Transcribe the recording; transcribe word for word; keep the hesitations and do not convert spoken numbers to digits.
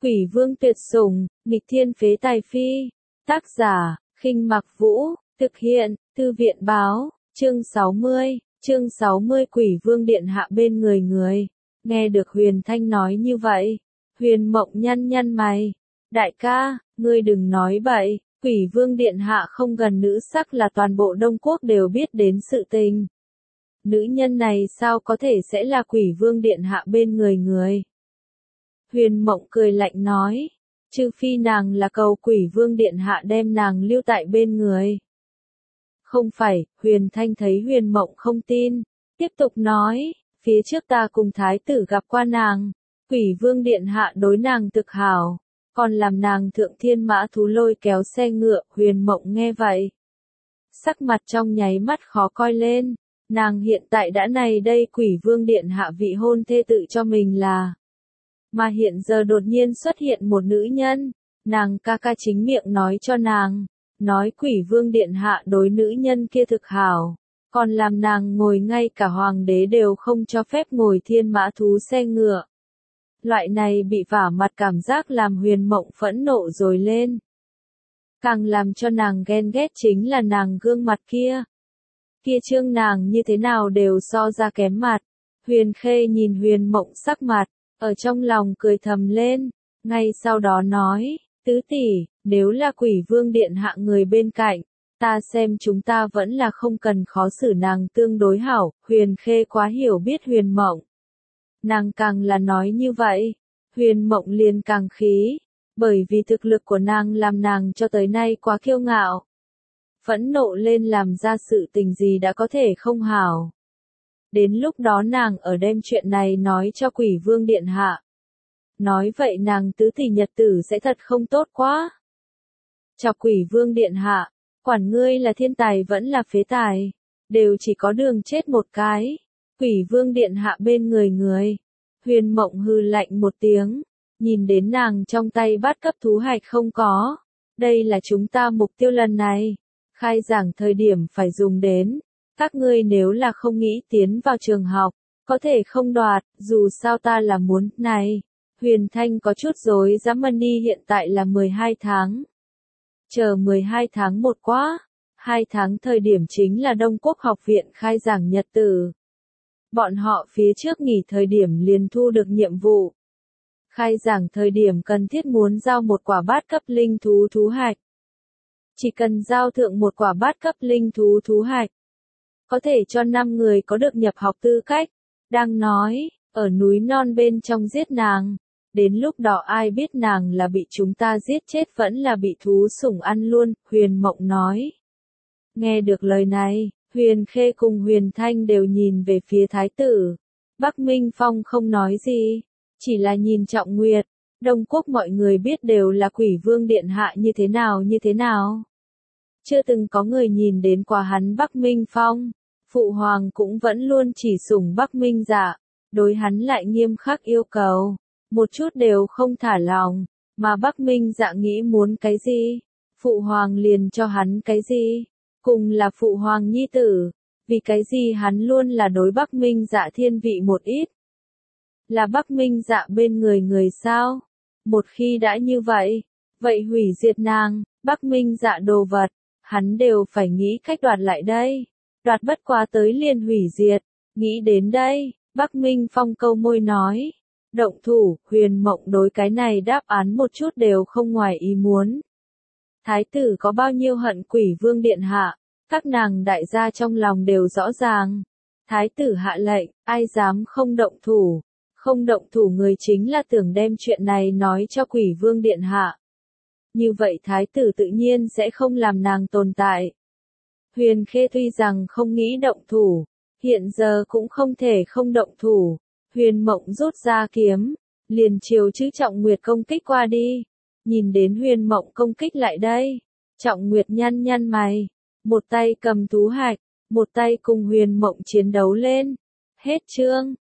Quỷ vương tuyệt sủng, nghịch thiên phế tài phi. Tác giả, Khinh Mặc Vũ, thực hiện, Thư viện báo, chương sáu mươi, chương sáu mươi Quỷ vương điện hạ bên người người. Nghe được Huyền Thanh nói như vậy, Huyền Mộng nhăn nhăn mày. Đại ca, ngươi đừng nói bậy, Quỷ vương điện hạ không gần nữ sắc là toàn bộ Đông Quốc đều biết đến sự tình. Nữ nhân này sao có thể sẽ là Quỷ vương điện hạ bên người người? Huyền Mộng cười lạnh nói, trừ phi nàng là cầu Quỷ vương điện hạ đem nàng lưu tại bên người. Không phải, Huyền Thanh thấy Huyền Mộng không tin, tiếp tục nói, phía trước ta cùng thái tử gặp qua nàng, Quỷ vương điện hạ đối nàng thực hảo, còn làm nàng thượng thiên mã thú lôi kéo xe ngựa. Huyền Mộng nghe vậy, sắc mặt trong nháy mắt khó coi lên, nàng hiện tại đã này đây Quỷ vương điện hạ vị hôn thê tự cho mình là. Mà hiện giờ đột nhiên xuất hiện một nữ nhân, nàng ca ca chính miệng nói cho nàng, nói Quỷ vương điện hạ đối nữ nhân kia thực hảo, còn làm nàng ngồi ngay cả hoàng đế đều không cho phép ngồi thiên mã thú xe ngựa. Loại này bị vả mặt cảm giác làm Huyền Mộng phẫn nộ rồi lên. Càng làm cho nàng ghen ghét chính là nàng gương mặt kia. Kia trương nàng như thế nào đều so ra kém mặt. Huyền Khê nhìn Huyền Mộng sắc mặt, ở trong lòng cười thầm lên, ngay sau đó nói, tứ tỷ, nếu là Quỷ vương điện hạ người bên cạnh, ta xem chúng ta vẫn là không cần khó xử nàng tương đối hảo. Huyền Khê quá hiểu biết Huyền Mộng. Nàng càng là nói như vậy, Huyền Mộng liền càng khí, bởi vì thực lực của nàng làm nàng cho tới nay quá kiêu ngạo. Phẫn nộ lên làm ra sự tình gì đã có thể không hảo. Đến lúc đó nàng ở đem chuyện này nói cho Quỷ vương điện hạ. Nói vậy nàng tứ tỷ nhật tử sẽ thật không tốt quá. Chọc Quỷ vương điện hạ, quản ngươi là thiên tài vẫn là phế tài, đều chỉ có đường chết một cái. Quỷ vương điện hạ bên người người. Huyền Mộng hừ lạnh một tiếng, nhìn đến nàng trong tay bát cấp thú hạch không có. Đây là chúng ta mục tiêu lần này. Khai giảng thời điểm phải dùng đến. Các ngươi nếu là không nghĩ tiến vào trường học, có thể không đoạt, dù sao ta là muốn, này. Huyền Thanh có chút rối rắm đi, hiện tại là mười hai tháng. Chờ mười hai tháng một quá, hai tháng thời điểm chính là Đông Quốc học viện khai giảng nhật tử. Bọn họ phía trước nghỉ thời điểm liền thu được nhiệm vụ. Khai giảng thời điểm cần thiết muốn giao một quả bát cấp linh thú thú hạch. Chỉ cần giao thượng một quả bát cấp linh thú thú hạch, có thể cho năm người có được nhập học tư cách. Đang nói, ở núi non bên trong giết nàng. Đến lúc đó ai biết nàng là bị chúng ta giết chết vẫn là bị thú sủng ăn luôn. Huyền Mộng nói. Nghe được lời này, Huyền Khê cùng Huyền Thanh đều nhìn về phía thái tử. Bắc Minh Phong không nói gì, chỉ là nhìn Trọng Nguyệt. Đông Quốc mọi người biết đều là Quỷ vương điện hạ như thế nào như thế nào. Chưa từng có người nhìn đến qua hắn Bắc Minh Phong. Phụ hoàng cũng vẫn luôn chỉ sủng Bắc Minh Dạ, đối hắn lại nghiêm khắc yêu cầu, một chút đều không thả lòng, mà Bắc Minh Dạ nghĩ muốn cái gì, phụ hoàng liền cho hắn cái gì, cùng là phụ hoàng nhi tử, vì cái gì hắn luôn là đối Bắc Minh Dạ thiên vị một ít. Là Bắc Minh Dạ bên người người sao? Một khi đã như vậy, vậy hủy diệt nàng, Bắc Minh Dạ đồ vật, hắn đều phải nghĩ cách đoạt lại đây. Đoạt bất quá tới liền hủy diệt, nghĩ đến đây, Bắc Minh Phong câu môi nói. Động thủ, Huyền Mộng đối cái này đáp án một chút đều không ngoài ý muốn. Thái tử có bao nhiêu hận Quỷ vương điện hạ, các nàng đại gia trong lòng đều rõ ràng. Thái tử hạ lệnh, ai dám không động thủ, không động thủ người chính là tưởng đem chuyện này nói cho Quỷ vương điện hạ. Như vậy thái tử tự nhiên sẽ không làm nàng tồn tại. Huyền Khê tuy rằng không nghĩ động thủ, hiện giờ cũng không thể không động thủ. Huyền Mộng rút ra kiếm, liền chiều chữ Trọng Nguyệt công kích qua đi. Nhìn đến Huyền Mộng công kích lại đây, Trọng Nguyệt nhăn nhăn mày, một tay cầm thú hạch, một tay cùng Huyền Mộng chiến đấu lên. Hết chương.